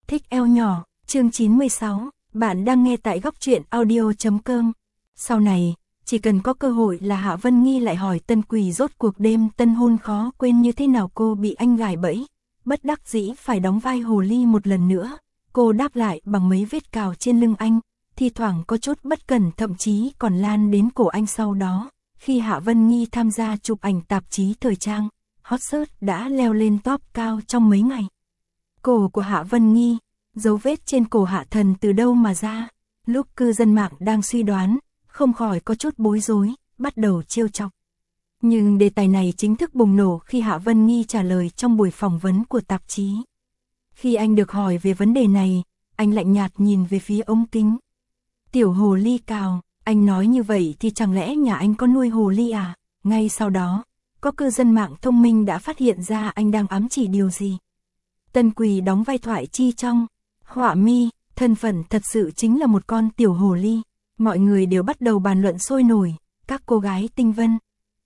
Thích eo nhỏ, chương 96, bạn đang nghe tại góc truyện audio.com. Sau này, chỉ cần có cơ hội là Hạ Vân Nghi lại hỏi Tân Quỳ rốt cuộc đêm tân hôn khó quên như thế nào cô bị anh gài bẫy, bất đắc dĩ phải đóng vai hồ ly một lần nữa. Cô đáp lại bằng mấy vết cào trên lưng anh, thi thoảng có chút bất cẩn thậm chí còn lan đến cổ anh sau đó. Khi Hạ Vân Nghi tham gia chụp ảnh tạp chí thời trang, hot search đã leo lên top cao trong mấy ngày. Cổ của Hạ Vân Nghi, dấu vết trên cổ Hạ Thần từ đâu mà ra? Lúc cư dân mạng đang suy đoán, không khỏi có chút bối rối, bắt đầu trêu chọc. Nhưng đề tài này chính thức bùng nổ khi Hạ Vân Nghi trả lời trong buổi phỏng vấn của tạp chí. Khi anh được hỏi về vấn đề này, anh lạnh nhạt nhìn về phía ống kính. Tiểu hồ ly cào, anh nói như vậy thì chẳng lẽ nhà anh có nuôi hồ ly à? Ngay sau đó, có cư dân mạng thông minh đã phát hiện ra anh đang ám chỉ điều gì. Tân Quỳ đóng vai Thoại Chi trong Họa Mi, thân phận thật sự chính là một con tiểu hồ ly. Mọi người đều bắt đầu bàn luận sôi nổi, các cô gái tinh vân,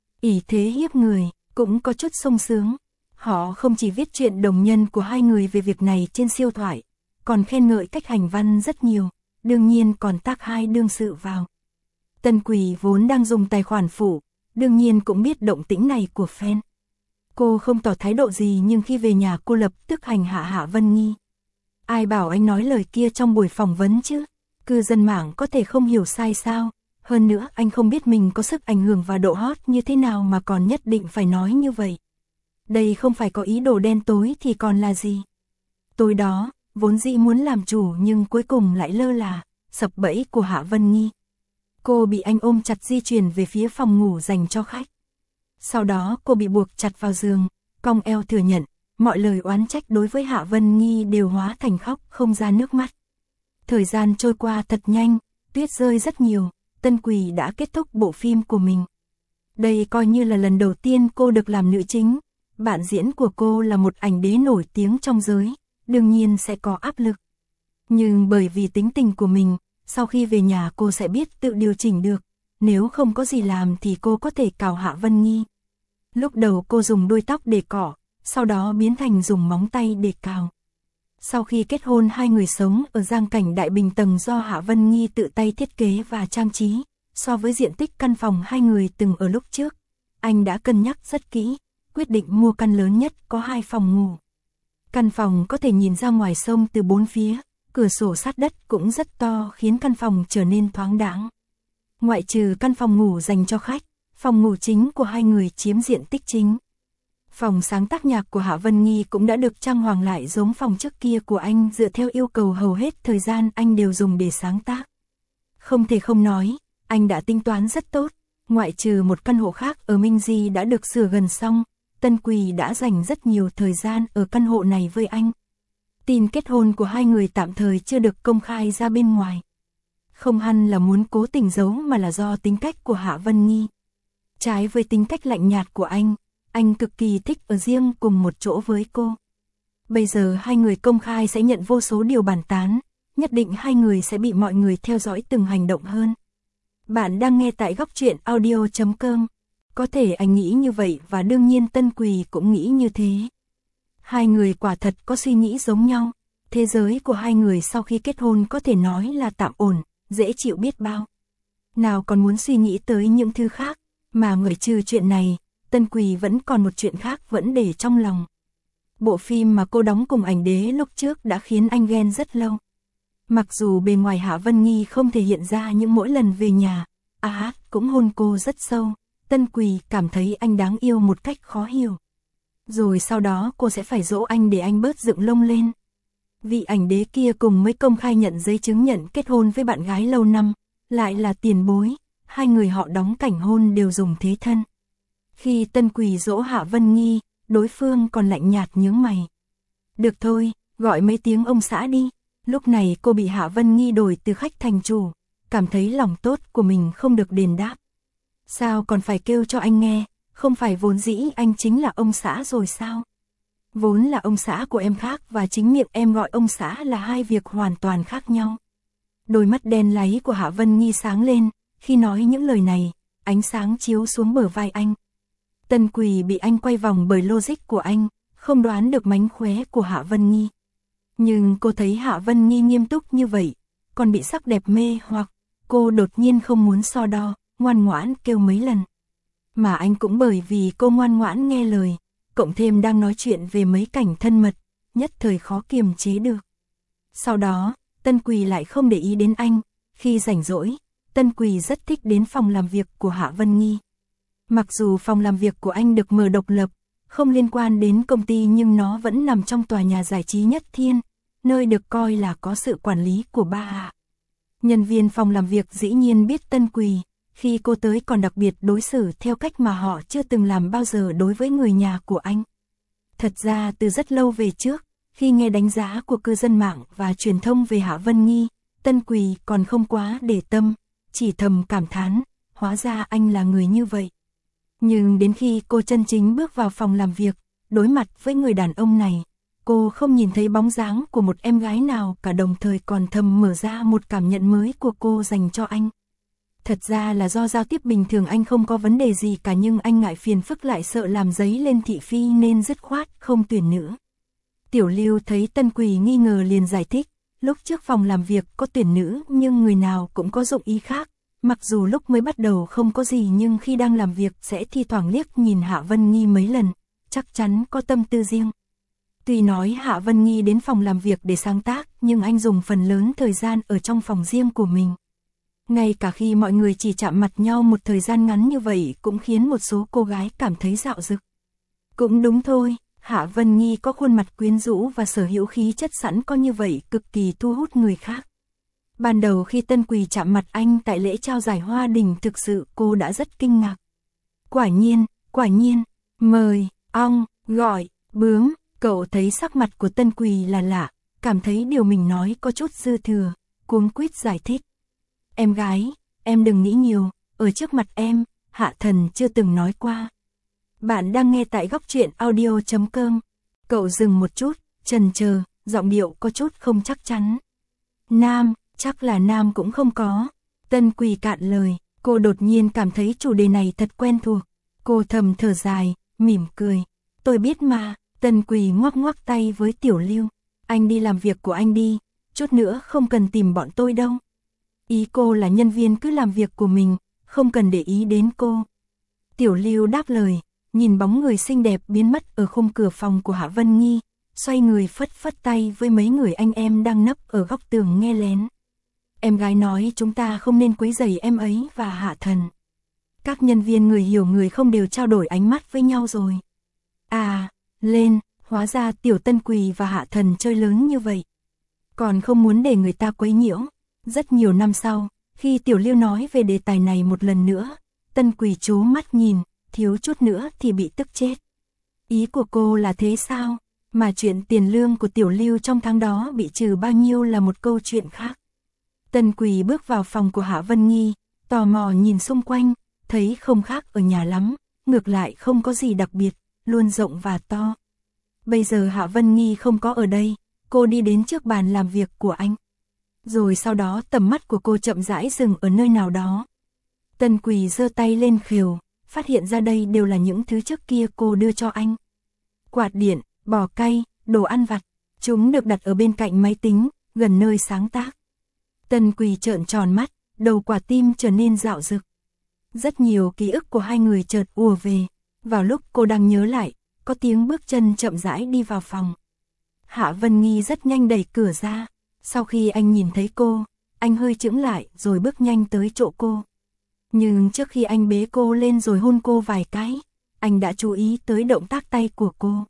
ỷ thế hiếp người, cũng có chút sung sướng. Họ không chỉ viết chuyện đồng nhân của hai người về việc này trên siêu thoại, còn khen ngợi cách hành văn rất nhiều, đương nhiên còn tác hai đương sự vào. Tân Quỳ vốn đang dùng tài khoản phụ, đương nhiên cũng biết động tĩnh này của fan. Cô không tỏ thái độ gì nhưng khi về nhà cô lập tức hành hạ Hạ Vân Nghi. Ai bảo anh nói lời kia trong buổi phỏng vấn chứ? Cư dân mạng có thể không hiểu sai sao? Hơn nữa anh không biết mình có sức ảnh hưởng và độ hot như thế nào mà còn nhất định phải nói như vậy. Đây không phải có ý đồ đen tối thì còn là gì? Tối đó, vốn dĩ muốn làm chủ nhưng cuối cùng lại lơ là, sập bẫy của Hạ Vân Nghi. Cô bị anh ôm chặt di chuyển về phía phòng ngủ dành cho khách. Sau đó cô bị buộc chặt vào giường, cong eo thừa nhận, mọi lời oán trách đối với Hạ Vân Nghi đều hóa thành khóc không ra nước mắt. Thời gian trôi qua thật nhanh, tuyết rơi rất nhiều, Tân Quỳ đã kết thúc bộ phim của mình. Đây coi như là lần đầu tiên cô được làm nữ chính, bạn diễn của cô là một ảnh đế nổi tiếng trong giới, đương nhiên sẽ có áp lực. Nhưng bởi vì tính tình của mình, sau khi về nhà cô sẽ biết tự điều chỉnh được, nếu không có gì làm thì cô có thể cào Hạ Vân Nghi. Lúc đầu cô dùng đuôi tóc để cọ, sau đó biến thành dùng móng tay để cào. Sau khi kết hôn hai người sống ở giang cảnh Đại Bình tầng do Hạ Vân Nghi tự tay thiết kế và trang trí, so với diện tích căn phòng hai người từng ở lúc trước, anh đã cân nhắc rất kỹ, quyết định mua căn lớn nhất có 2 phòng ngủ. Căn phòng có thể nhìn ra ngoài sông từ 4 phía, cửa sổ sát đất cũng rất to khiến căn phòng trở nên thoáng đãng. Ngoại trừ căn phòng ngủ dành cho khách, phòng ngủ chính của hai người chiếm diện tích chính. Phòng sáng tác nhạc của Hạ Vân Nghi cũng đã được trang hoàng lại giống phòng trước kia của anh dựa theo yêu cầu hầu hết thời gian anh đều dùng để sáng tác. Không thể không nói, anh đã tính toán rất tốt, ngoại trừ một căn hộ khác ở Minh Di đã được sửa gần xong, Tân Quỳ đã dành rất nhiều thời gian ở căn hộ này với anh. Tin kết hôn của hai người tạm thời chưa được công khai ra bên ngoài. Không hẳn là muốn cố tình giấu mà là do tính cách của Hạ Vân Nghi. Trái với tính cách lạnh nhạt của anh cực kỳ thích ở riêng cùng một chỗ với cô. Bây giờ hai người công khai sẽ nhận vô số điều bàn tán, nhất định hai người sẽ bị mọi người theo dõi từng hành động hơn. Bạn đang nghe tại góc truyện audio.com. Có thể anh nghĩ như vậy và đương nhiên Tân Quỳ cũng nghĩ như thế. Hai người quả thật có suy nghĩ giống nhau. Thế giới của hai người sau khi kết hôn có thể nói là tạm ổn, dễ chịu biết bao. Nào còn muốn suy nghĩ tới những thứ khác, mà ngoại trừ chuyện này, Tân Quỳ vẫn còn một chuyện khác vẫn để trong lòng. Bộ phim mà cô đóng cùng ảnh đế lúc trước đã khiến anh ghen rất lâu. Mặc dù bề ngoài Hạ Vân Nghi không thể hiện ra những mỗi lần về nhà, cũng hôn cô rất sâu, Tân Quỳ cảm thấy anh đáng yêu một cách khó hiểu. Rồi sau đó cô sẽ phải dỗ anh để anh bớt dựng lông lên. Vị ảnh đế kia cùng mới công khai nhận giấy chứng nhận kết hôn với bạn gái lâu năm, lại là tiền bối, hai người họ đóng cảnh hôn đều dùng thế thân. Khi Tân Quỳ dỗ Hạ Vân Nghi, đối phương còn lạnh nhạt nhướng mày. Được thôi, gọi mấy tiếng ông xã đi. Lúc này cô bị Hạ Vân Nghi đổi từ khách thành chủ, cảm thấy lòng tốt của mình không được đền đáp. Sao còn phải kêu cho anh nghe, không phải vốn dĩ anh chính là ông xã rồi sao? Vốn là ông xã của em khác và chính miệng em gọi ông xã là hai việc hoàn toàn khác nhau. Đôi mắt đen láy của Hạ Vân Nghi sáng lên, khi nói những lời này, ánh sáng chiếu xuống bờ vai anh. Tân Quỳ bị anh quay vòng bởi logic của anh, không đoán được mánh khóe của Hạ Vân Nghi. Nhưng cô thấy Hạ Vân Nghi nghiêm túc như vậy, còn bị sắc đẹp mê hoặc, cô đột nhiên không muốn so đo, ngoan ngoãn kêu mấy lần. Mà anh cũng bởi vì cô ngoan ngoãn nghe lời, cộng thêm đang nói chuyện về mấy cảnh thân mật, nhất thời khó kiềm chế được. Sau đó, Tân Quỳ lại không để ý đến anh, khi rảnh rỗi, Tân Quỳ rất thích đến phòng làm việc của Hạ Vân Nghi. Mặc dù phòng làm việc của anh được mở độc lập, không liên quan đến công ty nhưng nó vẫn nằm trong tòa nhà giải trí Nhất Thiên, nơi được coi là có sự quản lý của ba Hạ. Nhân viên phòng làm việc dĩ nhiên biết Tân Quỳ, khi cô tới còn đặc biệt đối xử theo cách mà họ chưa từng làm bao giờ đối với người nhà của anh. Thật ra từ rất lâu về trước, khi nghe đánh giá của cư dân mạng và truyền thông về Hạ Vân Nghi, Tân Quỳ còn không quá để tâm, chỉ thầm cảm thán, hóa ra anh là người như vậy. Nhưng đến khi cô chân chính bước vào phòng làm việc, đối mặt với người đàn ông này, cô không nhìn thấy bóng dáng của một em gái nào cả, đồng thời còn thầm mở ra một cảm nhận mới của cô dành cho anh. Thật ra là do giao tiếp bình thường anh không có vấn đề gì cả, nhưng anh ngại phiền phức lại sợ làm dấy lên thị phi nên dứt khoát không tuyển nữa. Tiểu Lưu thấy Tân Quỳ nghi ngờ liền giải thích, lúc trước phòng làm việc có tuyển nữ nhưng người nào cũng có dụng ý khác. Mặc dù lúc mới bắt đầu không có gì nhưng khi đang làm việc sẽ thi thoảng liếc nhìn Hạ Vân Nghi mấy lần, chắc chắn có tâm tư riêng. Tuy nói Hạ Vân Nghi đến phòng làm việc để sáng tác nhưng anh dùng phần lớn thời gian ở trong phòng riêng của mình. Ngay cả khi mọi người chỉ chạm mặt nhau một thời gian ngắn như vậy cũng khiến một số cô gái cảm thấy dạo dực. Cũng đúng thôi, Hạ Vân Nghi có khuôn mặt quyến rũ và sở hữu khí chất sẵn có như vậy cực kỳ thu hút người khác. Ban đầu khi Tân Quỳ chạm mặt anh tại lễ trao giải Hoa Đình, thực sự cô đã rất kinh ngạc. Quả nhiên, mời, ong, gọi, bướm, cậu thấy sắc mặt của Tân Quỳ là lạ, cảm thấy điều mình nói có chút dư thừa, cuống quýt giải thích. Em gái, em đừng nghĩ nhiều, ở trước mặt em, Hạ Thần chưa từng nói qua. Bạn đang nghe tại góc truyện audio.com. Cậu dừng một chút, chần chờ, giọng điệu có chút không chắc chắn. Nam, chắc là nam cũng không có. Tân Quỳ cạn lời, cô đột nhiên cảm thấy chủ đề này thật quen thuộc. Cô thầm thở dài, mỉm cười. Tôi biết mà. Tân Quỳ ngoắc ngoắc tay với Tiểu Lưu. Anh đi làm việc của anh đi, chút nữa không cần tìm bọn tôi đâu. Ý cô là nhân viên cứ làm việc của mình, không cần để ý đến cô. Tiểu Lưu đáp lời, nhìn bóng người xinh đẹp biến mất ở khung cửa phòng của Hạ Vân Nghi, xoay người phất phất tay với mấy người anh em đang nấp ở góc tường nghe lén. Em gái nói chúng ta không nên quấy rầy em ấy và Hạ Thần. Các nhân viên người hiểu người không đều trao đổi ánh mắt với nhau rồi. À, lên, hóa ra Tiểu Tân Quỳ và Hạ Thần chơi lớn như vậy. Còn không muốn để người ta quấy nhiễu. Rất nhiều năm sau, khi Tiểu Lưu nói về đề tài này một lần nữa, Tân Quỳ trố mắt nhìn, thiếu chút nữa thì bị tức chết. Ý của cô là thế sao? Mà chuyện tiền lương của Tiểu Lưu trong tháng đó bị trừ bao nhiêu là một câu chuyện khác. Tân Quỳ bước vào phòng của Hạ Vân Nghi, tò mò nhìn xung quanh, thấy không khác ở nhà lắm, ngược lại không có gì đặc biệt, luôn rộng và to. Bây giờ Hạ Vân Nghi không có ở đây, cô đi đến trước bàn làm việc của anh. Rồi sau đó tầm mắt của cô chậm rãi dừng ở nơi nào đó. Tân Quỳ giơ tay lên khều, phát hiện ra đây đều là những thứ trước kia cô đưa cho anh. Quạt điện, bò cay, đồ ăn vặt, chúng được đặt ở bên cạnh máy tính, gần nơi sáng tác. Tân Quỳ trợn tròn mắt, đầu quả tim trở nên dạo dực. Rất nhiều ký ức của hai người chợt ùa về, vào lúc cô đang nhớ lại, có tiếng bước chân chậm rãi đi vào phòng. Hạ Vân Nghi rất nhanh đẩy cửa ra, sau khi anh nhìn thấy cô, anh hơi chững lại rồi bước nhanh tới chỗ cô. Nhưng trước khi anh bế cô lên rồi hôn cô vài cái, anh đã chú ý tới động tác tay của cô.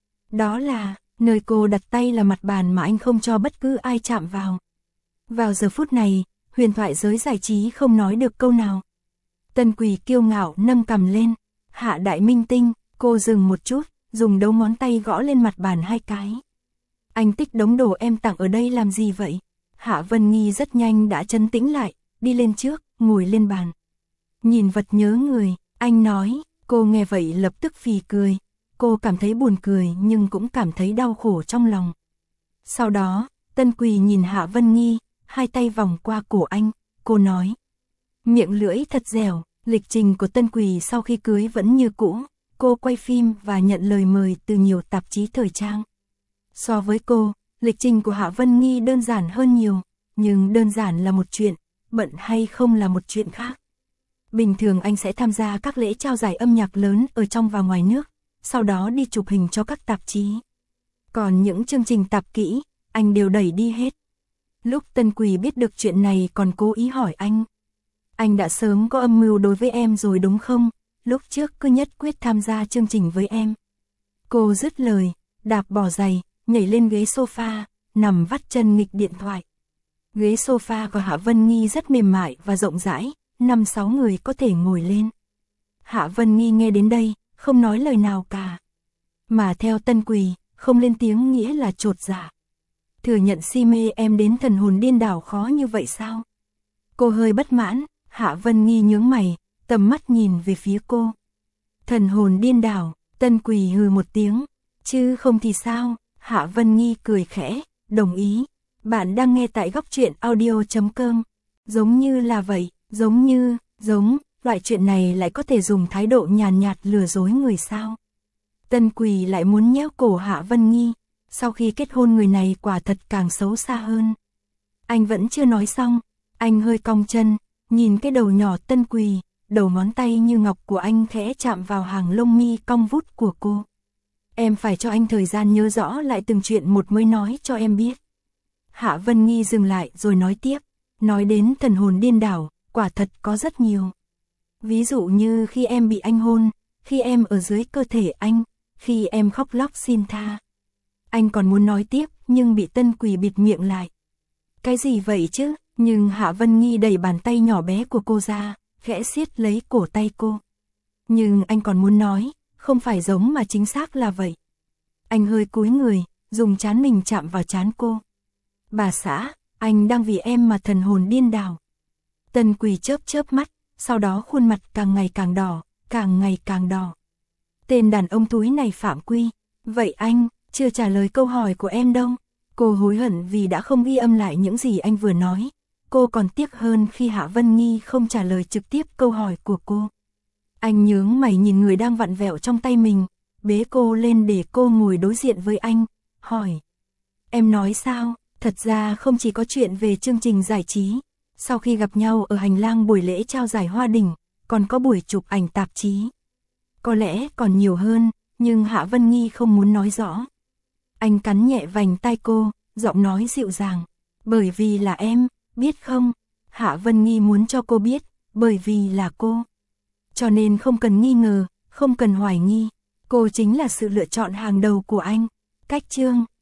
Đó là, nơi cô đặt tay là mặt bàn mà anh không cho bất cứ ai chạm vào. Vào giờ phút này, huyền thoại giới giải trí không nói được câu nào. Tân Quỳ kiêu ngạo nâng cằm lên, Hạ đại minh tinh, cô dừng một chút, dùng đầu ngón tay gõ lên mặt bàn hai cái. Anh tích đống đồ em tặng ở đây làm gì vậy? Hạ Vân Nghi rất nhanh đã trấn tĩnh lại, đi lên trước, ngồi lên bàn. Nhìn vật nhớ người, anh nói, cô nghe vậy lập tức phì cười. Cô cảm thấy buồn cười nhưng cũng cảm thấy đau khổ trong lòng. Sau đó, Tân Quỳ nhìn Hạ Vân Nghi, hai tay vòng qua cổ anh, cô nói. Miệng lưỡi thật dẻo, lịch trình của Tân Quỳ sau khi cưới vẫn như cũ, cô quay phim và nhận lời mời từ nhiều tạp chí thời trang. So với cô, Lịch trình của Hạ Vân Nghi đơn giản hơn nhiều, nhưng đơn giản là một chuyện, bận hay không là một chuyện khác. Bình thường anh sẽ tham gia các lễ trao giải âm nhạc lớn ở trong và ngoài nước, sau đó đi chụp hình cho các tạp chí. Còn những chương trình tạp kỹ, anh đều đẩy đi hết. Lúc Tân Quỳ biết được chuyện này còn cố ý hỏi anh đã sớm có âm mưu đối với em rồi đúng không? Lúc trước cứ nhất quyết tham gia chương trình với em. Cô dứt lời, đạp bỏ giày, nhảy lên ghế sofa, nằm vắt chân nghịch điện thoại. Ghế sofa của Hạ Vân Nghi rất mềm mại và rộng rãi, 5-6 người có thể ngồi lên. Hạ Vân Nghi nghe đến đây, không nói lời nào cả. Mà theo Tân Quỳ, không lên tiếng nghĩa là chột dạ. Thừa nhận si mê em đến thần hồn điên đảo khó như vậy sao? Cô hơi bất mãn, Hạ Vân Nghi nhướng mày, tầm mắt nhìn về phía cô. Thần hồn điên đảo, Tân Quỳ hừ một tiếng, chứ không thì sao? Hạ Vân Nghi cười khẽ, đồng ý. Bạn đang nghe tại góc truyện audio.com. Giống như là vậy, loại chuyện này lại có thể dùng thái độ nhàn nhạt lừa dối người sao? Tân Quỳ lại muốn nhéo cổ Hạ Vân Nghi, sau khi kết hôn người này quả thật càng xấu xa hơn. Anh vẫn chưa nói xong, anh hơi cong chân, nhìn cái đầu nhỏ Tân Quỳ, đầu ngón tay như ngọc của anh khẽ chạm vào hàng lông mi cong vút của cô. Em phải cho anh thời gian nhớ rõ lại từng chuyện một mới nói cho em biết. Hạ Vân Nghi dừng lại rồi nói tiếp, nói đến thần hồn điên đảo, quả thật có rất nhiều. Ví dụ như khi em bị anh hôn, khi em ở dưới cơ thể anh, khi em khóc lóc xin tha. Anh còn muốn nói tiếp nhưng bị Tân Quỳ bịt miệng lại. Cái gì vậy chứ? Nhưng Hạ Vân Nghi đẩy bàn tay nhỏ bé của cô ra, khẽ siết lấy cổ tay cô. Nhưng anh còn muốn nói, không phải giống mà chính xác là vậy. Anh hơi cúi người, dùng trán mình chạm vào trán cô. Bà xã, anh đang vì em mà thần hồn điên đảo. Tân Quỳ chớp mắt, sau đó khuôn mặt càng ngày càng đỏ, càng ngày càng đỏ. Tên đàn ông túi này phạm quy. Vậy anh, chưa trả lời câu hỏi của em đâu. Cô hối hận vì đã không ghi âm lại những gì anh vừa nói. Cô còn tiếc hơn khi Hạ Vân Nghi không trả lời trực tiếp câu hỏi của cô. Anh nhướng mày nhìn người đang vặn vẹo trong tay mình, bế cô lên để cô ngồi đối diện với anh, hỏi. Em nói sao? Thật ra không chỉ có chuyện về chương trình giải trí. Sau khi gặp nhau ở hành lang buổi lễ trao giải Hoa Đỉnh, còn có buổi chụp ảnh tạp chí. Có lẽ còn nhiều hơn, nhưng Hạ Vân Nghi không muốn nói rõ. Anh cắn nhẹ vành tai cô, giọng nói dịu dàng. Bởi vì là em, biết không? Hạ Vân Nghi muốn cho cô biết, bởi vì là cô. Cho nên không cần nghi ngờ, không cần hoài nghi. Cô chính là sự lựa chọn hàng đầu của anh. Cách chương